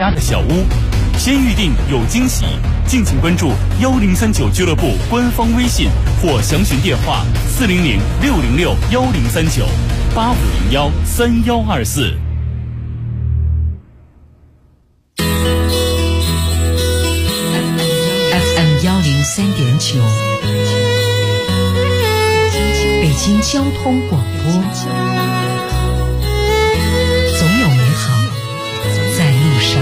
家的小屋。先预定有惊喜，敬请关注1039俱乐部官方微信或详询电话400-606-10398501-3124。 FM103.9，北京交通广播，总有美好在路上。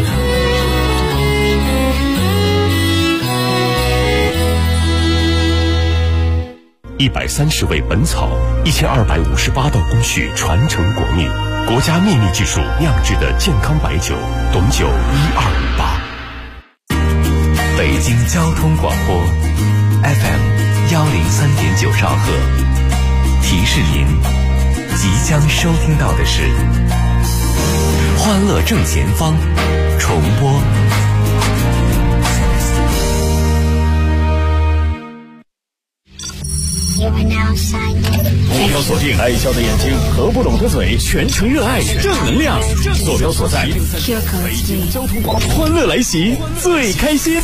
130味本草，1258道工序传承国秘，国家秘密技术酿制的健康白酒，董酒1258。 北京交通广播 FM103.9兆赫，提示您即将收听到的是《欢乐正前方》重播。 目标锁定爱笑的眼睛和不拢的嘴，全程热爱正能量。坐标所在北京交通广播，欢乐来袭，最开心。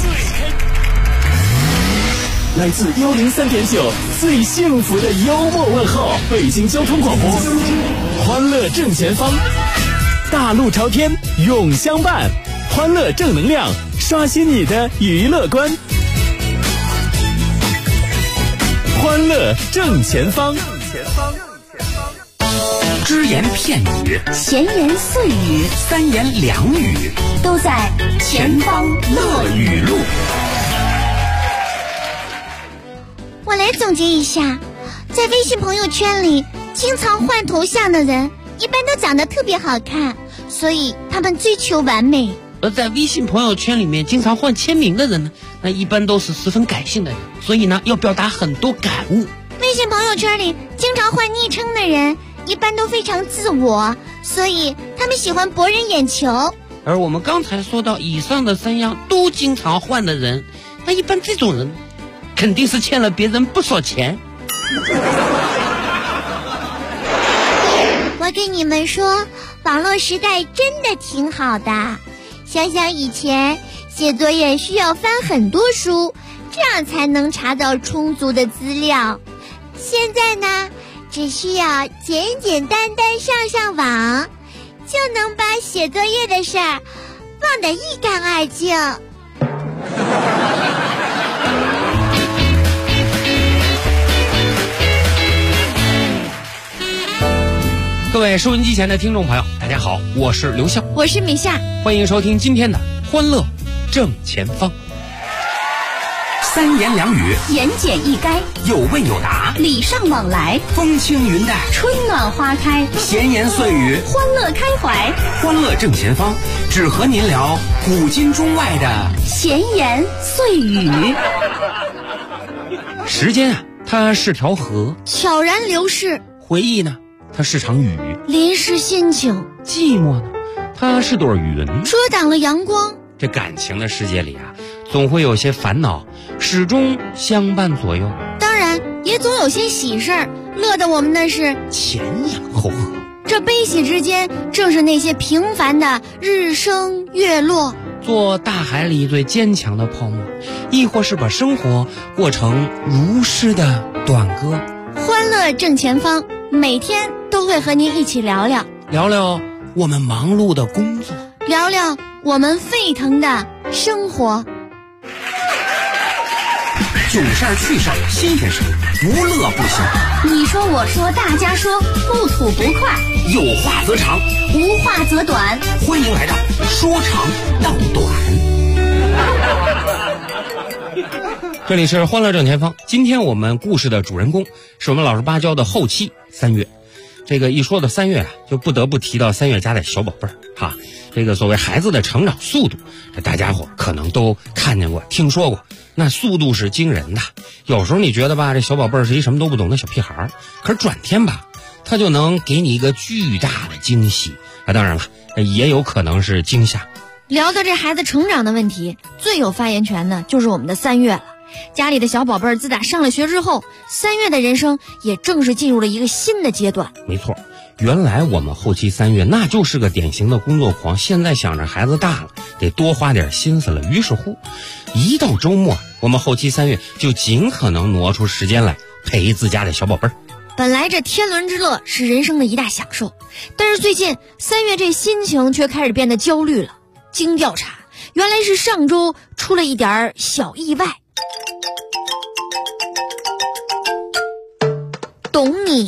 来自103.9最幸福的幽默问候，北京交通广播，欢乐正前方，大路朝天永相伴，欢乐正能量，刷新你的娱乐观。欢乐正前方， 只言片语， 闲言碎语， 三言两语， 都在前方乐语录。 我来总结一下，在微信朋友圈里经常换头像的人一般都长得特别好看，所以他们追求完美。 而在微信朋友圈里面经常换签名的人呢，那一般都是十分感性的人，所以呢要表达很多感悟。 微信朋友圈里经常换昵称的人一般都非常自我，所以他们喜欢博人眼球。 而我们刚才说到以上的3样都经常换的人，那一般这种人肯定是欠了别人不少钱。 我跟你们说，网络时代真的挺好的。想想以前写作业需要翻很多书，这样才能查到充足的资料。现在呢，只需要简简单单上网，就能把写作业的事儿忘得一干二净。 各位收音机前的听众朋友，大家好，我是刘笑， 我是米夏， 欢迎收听今天的欢乐正前方。 三言两语， 言简意赅， 有问有答， 礼尚往来， 风轻云淡， 春暖花开， 闲言碎语， 欢乐开怀。 欢乐正前方，只和您聊古今中外的闲言碎语。 时间啊，它是条河， 悄然流逝； 回忆呢，它是场雨， 淋湿心情； 寂寞呢，它是朵云， 遮挡了阳光。 这感情的世界里啊，总会有些烦恼始终相伴左右， 当然也总有些喜事儿，乐得我们的是前仰后合。 这悲喜之间，正是那些平凡的日升月落。 做大海里最坚强的泡沫，亦或是把生活过成如诗的短歌。 欢乐正前方，每天都会和您一起聊聊我们忙碌的工作， 聊聊我们沸腾的生活。 囧事儿趣事儿新鲜事儿，无乐不行。 你说我说大家说，不吐不快， 有话则长， 无话则短。 欢迎来到说长道短。 这里是欢乐正前方，今天我们故事的主人公是我们老实巴交的后期3月。这个一说到3月啊，就不得不提到3月家的小宝贝儿哈。这个所谓孩子的成长速度，这大家伙可能都看见过听说过，那速度是惊人的。有时候你觉得吧，这小宝贝儿是一什么都不懂的小屁孩儿，可是转天吧，他就能给你一个巨大的惊喜啊！当然了，也有可能是惊吓。 聊到这孩子成长的问题，最有发言权的就是我们的3月了。家里的小宝贝儿自打上了学之后，3月的人生也正式进入了一个新的阶段。 没错， 原来我们后期3月那就是个典型的工作狂，现在想着孩子大了，得多花点心思了。于是乎，一到周末，我们后期3月就尽可能挪出时间来陪自家的小宝贝儿。 本来这天伦之乐是人生的一大享受，但是最近3月这心情却开始变得焦虑了。经调查，原来是上周出了一点小意外。懂你。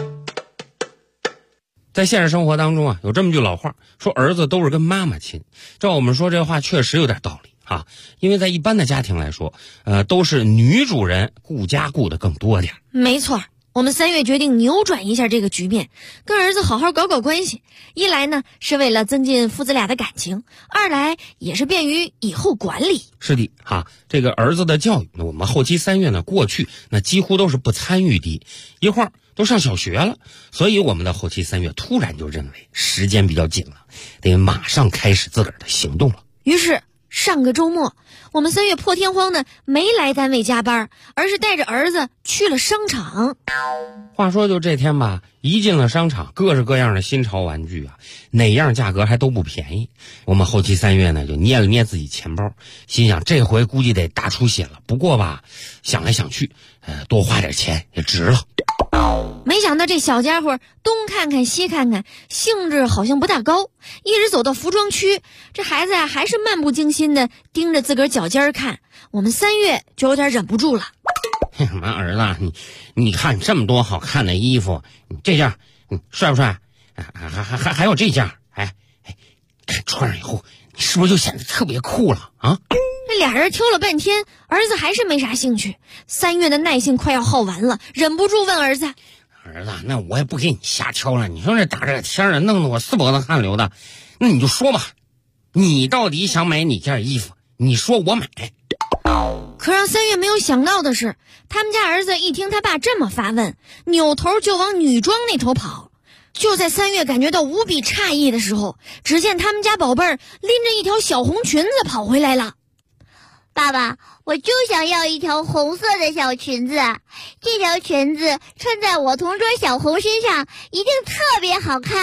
在现实生活当中啊，有这么句老话，说儿子都是跟妈妈亲。照我们说这话确实有点道理啊，因为在一般的家庭来说，都是女主人顾家顾得更多点。 没错，我们3月决定扭转一下这个局面，跟儿子好好搞搞关系。一来呢是为了增进父子俩的感情，二来也是便于以后管理。 是的哈，这个儿子的教育，我们后期3月呢过去那几乎都是不参与的，一会儿都上小学了，所以我们的后期3月突然就认为时间比较紧了，得马上开始自个儿的行动了。 于是上个周末，我们3月破天荒的没来单位加班，而是带着儿子去了商场。 话说就这天吧，一进了商场，各式各样的新潮玩具啊，哪样价格还都不便宜。我们后期3月呢就捏了捏自己钱包，心想这回估计得大出血了。不过吧，想来想去，多花点钱也值了。 没想到这小家伙东看看西看看，兴致好像不大高，一直走到服装区，这孩子还是漫不经心的盯着自个儿脚尖看。我们3月就有点忍不住了。 什么儿子，你看这么多好看的衣服，这件帅不帅？还有这件，穿上以后你是不是就显得特别酷了啊？ 这俩人挑了半天，儿子还是没啥兴趣。3月的耐性快要耗完了，忍不住问儿子： 儿子，那我也不给你瞎挑了，你说这大热天的弄得我4脖子汗流的，那你就说吧，你到底想买哪件衣服？你说我买。 可让3月没有想到的是，他们家儿子一听他爸这么发问，扭头就往女装那头跑。就在3月感觉到无比诧异的时候，只见他们家宝贝儿拎着一条小红裙子跑回来了。 爸爸，我就想要一条红色的小裙子，这条裙子穿在我同桌小红身上一定特别好看。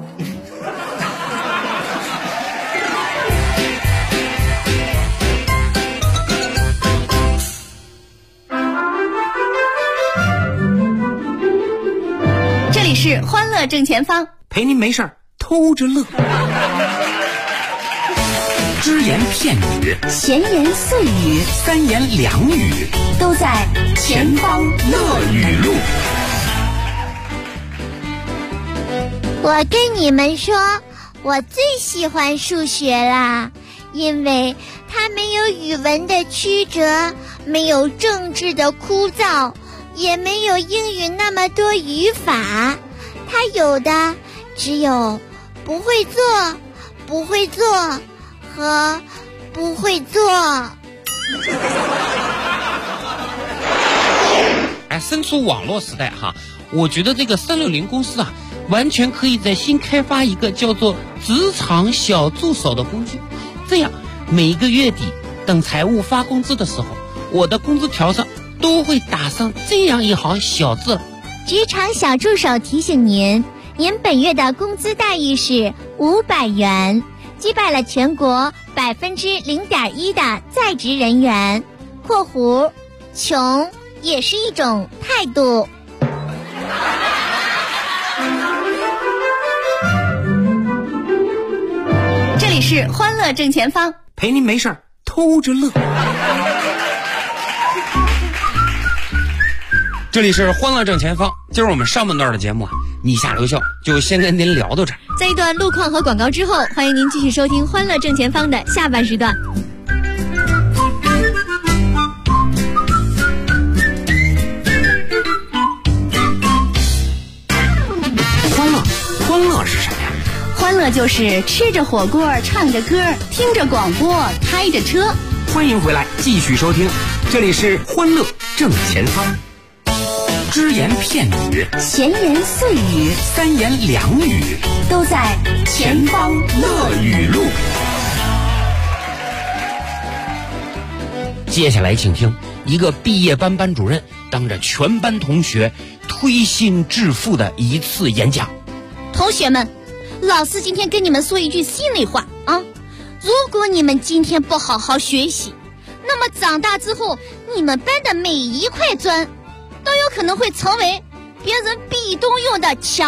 这里是欢乐正前方， 陪您没事偷着乐。只言片语， 闲言碎语， 三言两语， 都在前方乐语录。 我跟你们说，我最喜欢数学啦，因为它没有语文的曲折，没有政治的枯燥，也没有英语那么多语法，它有的只有不会做、不会做和不会做。 身处网络时代哈，我觉得这个360公司啊，完全可以在新开发一个叫做职场小助手的工具，这样每个月底等财务发工资的时候，我的工资条上都会打上这样一行小字。 职场小助手提醒您，您本月的工资待遇是500元，击败了全国0.1%的在职人员（括弧穷也是一种态度）。 这里是欢乐正前方， 陪您没事偷着乐。 这里是欢乐正前方，今儿我们上半段的节目啊，你下留校就先跟您聊到这儿。 在一段路况和广告之后，欢迎您继续收听欢乐正前方的下半时段。 欢乐是什么呀？ 欢乐就是吃着火锅，唱着歌，听着广播，开着车。 欢迎回来，继续收听，这里是欢乐正前方。只言片语， 闲言碎语， 三言两语， 都在前方乐语录。 接下来请听一个毕业班班主任当着全班同学推心置腹的一次演讲。 同学们，老师今天跟你们说一句心里话啊，如果你们今天不好好学习，那么长大之后，你们搬的每一块砖都有可能会成为别人壁咚用的墙。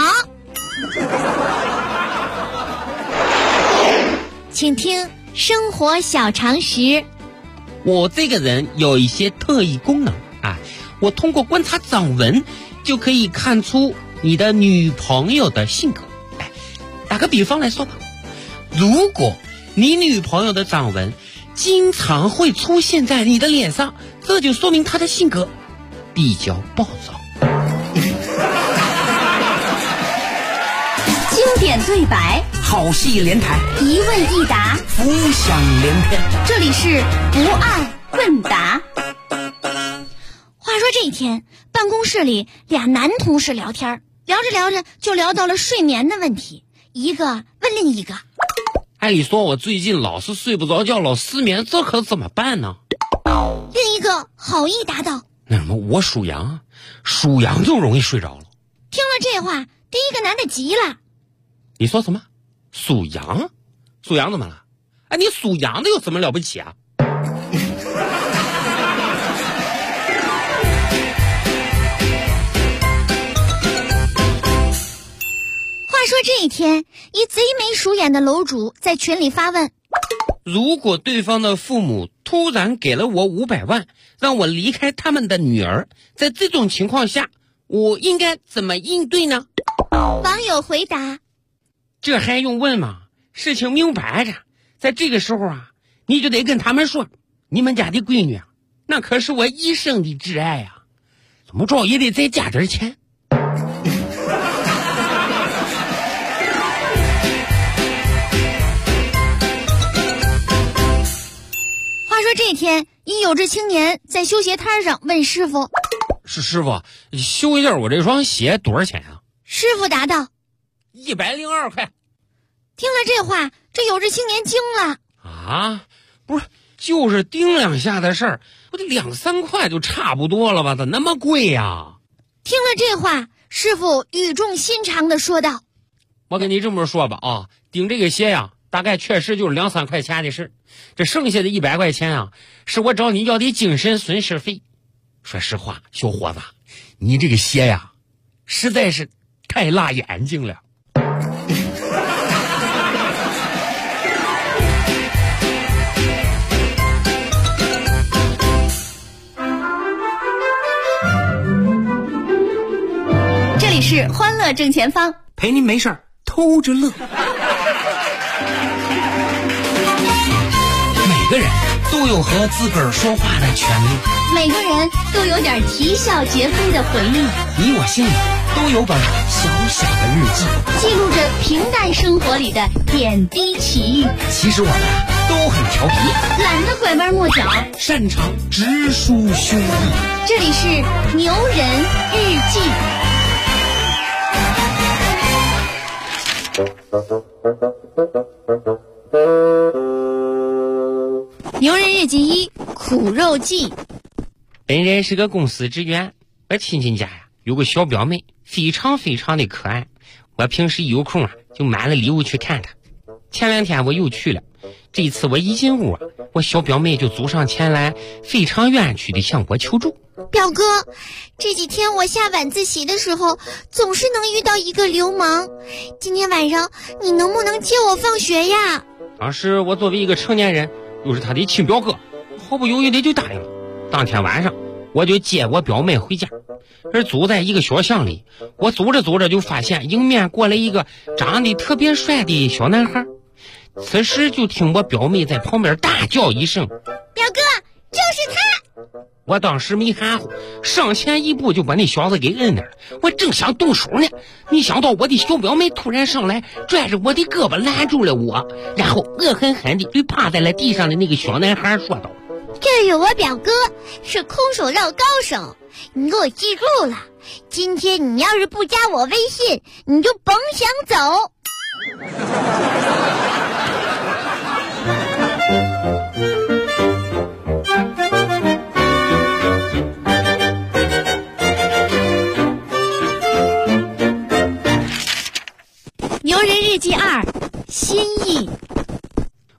请听生活小常识。 我这个人有一些特异功能啊，我通过观察掌纹就可以看出你的女朋友的性格。打个比方来说吧，如果你女朋友的掌纹经常会出现在你的脸上，这就说明她的性格比较暴躁。 经典对白， 好戏连台， 一问一答， 浮想联翩。 这里是不爱问答。 话说这一天，办公室里俩男同事聊天，聊着聊着就聊到了睡眠的问题，一个问另一个： 按理说我最近老是睡不着觉，老失眠，这可怎么办呢？ 另一个好意答道： 那什么，我属羊，属羊就容易睡着了。 听了这话，第一个男的急了： 你说什么？属羊？属羊怎么了？哎，你属羊的有什么了不起啊？ 话说这一天，一贼眉鼠眼的楼主在群里发问： 如果对方的父母突然给了我500万，让我离开他们的女儿，在这种情况下，我应该怎么应对呢？ 网友回答： 这还用问吗？事情明摆着，在这个时候啊，你就得跟他们说，你们家的闺女啊，那可是我一生的挚爱啊，怎么着也得再加点钱。 话说这天，一有志青年在修鞋摊上问师傅： 师傅，修一下我这双鞋多少钱啊？ 师傅答道 ：102块。 听了这话，这有志青年惊了： 啊，不是，就是叮两下的事儿，我这2、3块就差不多了吧？咋那么贵呀？ 听了这话，师傅语重心长地说道： 我跟你这么说吧啊，订这个鞋呀，大概确实就是2、3块钱的事，这剩下的100块钱啊，是我找你要的精神损失费。说实话，小伙子，你这个鞋呀，实在是太辣眼睛了。 这里是欢乐正前方， 陪您没事儿偷着乐。每个人都有和自个儿说话的权利， 每个人都有点啼笑皆非的回忆， 你我心里都有本小小的日记， 记录着平淡生活里的点滴奇遇。 其实我们都很调皮， 懒得拐弯抹角， 擅长直抒胸臆。 这里是牛人日记。 牛人日记1：苦肉计。 本人是个公司职员，我亲戚家呀有个小表妹，非常非常的可爱。我平时一有空啊，就买了礼物去看她。前2天我又去了，这次我一进屋啊，我小表妹就走上前来，非常冤屈的向我求助： 表哥，这几天我下晚自习的时候，总是能遇到一个流氓。今天晚上你能不能接我放学呀？ 当时我作为一个成年人，又是他的亲表哥，毫不犹豫的就答应了。当天晚上我就接我表妹回家，而走在一个小巷里，我走着走着就发现迎面过来一个长得特别帅的小男孩。此时就听我表妹在旁边大叫一声： 表哥，就是他！ 我当时没含糊，上前一步就把那小子给摁那儿。我正想动手呢，没想到我的小表妹突然上来，拽着我的胳膊拦住了我，然后恶狠狠地对趴在了地上的那个小男孩说道： 这是我表哥，是空手道高手，你给我记住了，今天你要是不加我微信，你就甭想走。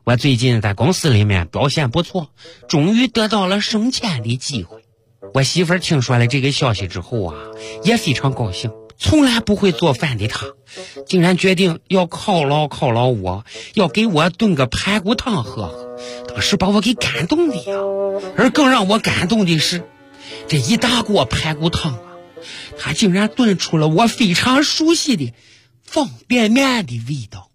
我最近在公司里面表现不错，终于得到了升迁的机会。我媳妇儿听说了这个消息之后啊，也非常高兴。从来不会做饭的她，竟然决定要犒劳我，要给我炖个排骨汤喝喝。当时把我给感动的呀。而更让我感动的是，这一大锅排骨汤啊，她竟然炖出了我非常熟悉的方便面的味道。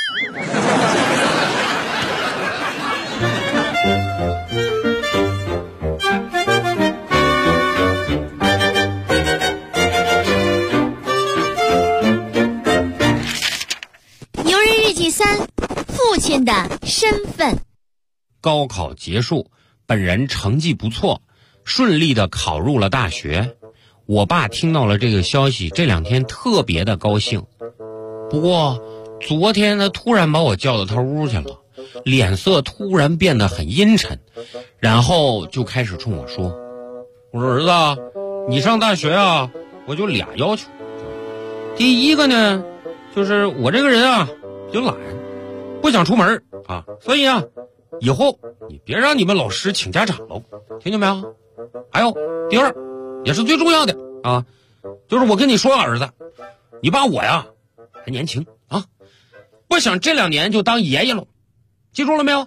3，父亲的身份。 高考结束，本人成绩不错，顺利的考入了大学。我爸听到了这个消息，这2天特别的高兴。不过昨天他突然把我叫到他屋去了，脸色突然变得很阴沉，然后就开始冲我说：“我说儿子，你上大学啊，我就俩要求。第一个呢，就是我这个人啊比较懒，不想出门啊，所以啊，以后你别让你们老师请家长喽，听见没有？还有第二，也是最重要的啊，就是我跟你说，儿子，你爸我呀还年轻啊，不想这2年就当爷爷了，记住了没有？”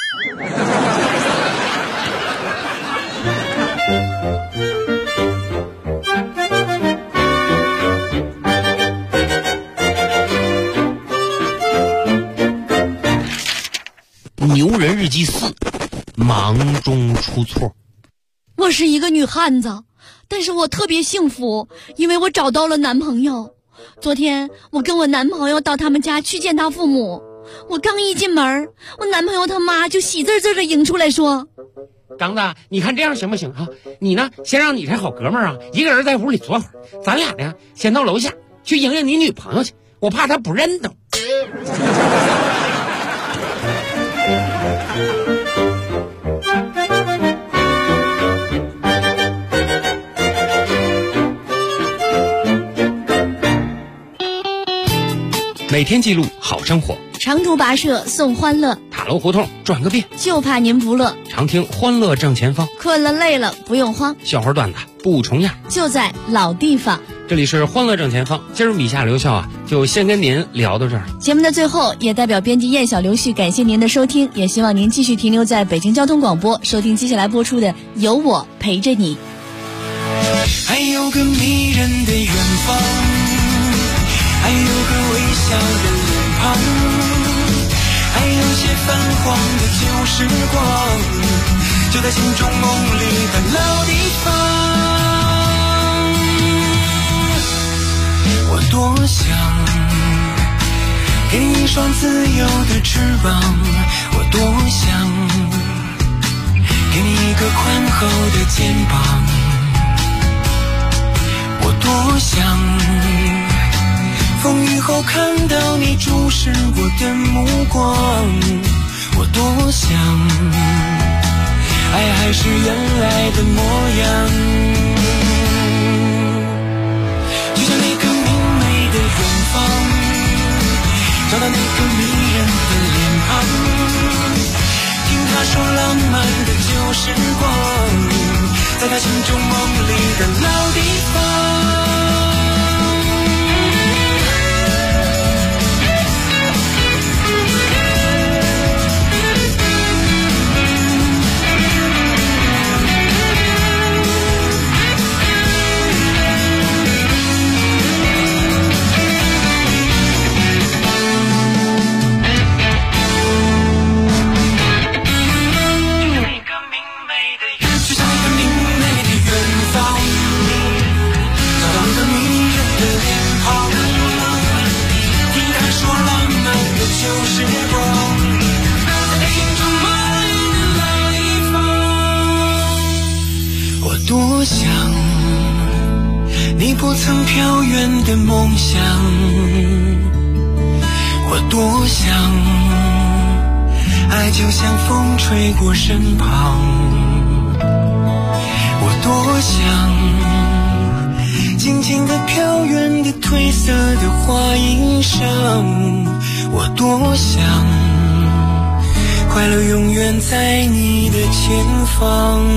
牛人日记4，忙中出错。 我是一个女汉子，但是我特别幸福，因为我找到了男朋友。昨天我跟我男朋友到他们家去见他父母，我刚一进门，我男朋友他妈就喜滋滋的迎出来说：“ 刚子，你看这样行不行啊？你呢，先让你这好哥们儿啊，一个人在屋里坐会儿，咱俩呢，先到楼下去迎迎你女朋友去，我怕她不认得。”每天记录好生活， 长途跋涉送欢乐， 塔楼胡同转个遍， 就怕您不乐。 常听欢乐正前方， 困了累了不用慌， 笑话段子不重样， 就在老地方。 这里是欢乐正前方，今儿米夏留校啊，就先跟您聊到这儿。 节目的最后，也代表编辑燕小刘旭感谢您的收听，也希望您继续停留在北京交通广播，收听接下来播出的《有我陪着你》。 还有个迷人的远方，还有个微笑的脸庞，还有些泛黄的旧时光，就在心中梦里的老地方。我多想给你一双自由的翅膀，我多想给你一个宽厚的肩膀，我多想风雨后看到你注视我的目光，我多想爱还是原来的模样，就像那个明媚的远方，找到那个迷人的脸庞，听他说浪漫的旧时光，在他心中梦里的老地方。多想你不曾飘远的梦想，我多想爱就像风吹过身旁，我多想静静地飘远的褪色的花衣裳，我多想快乐永远在你的前方。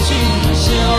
心的笑。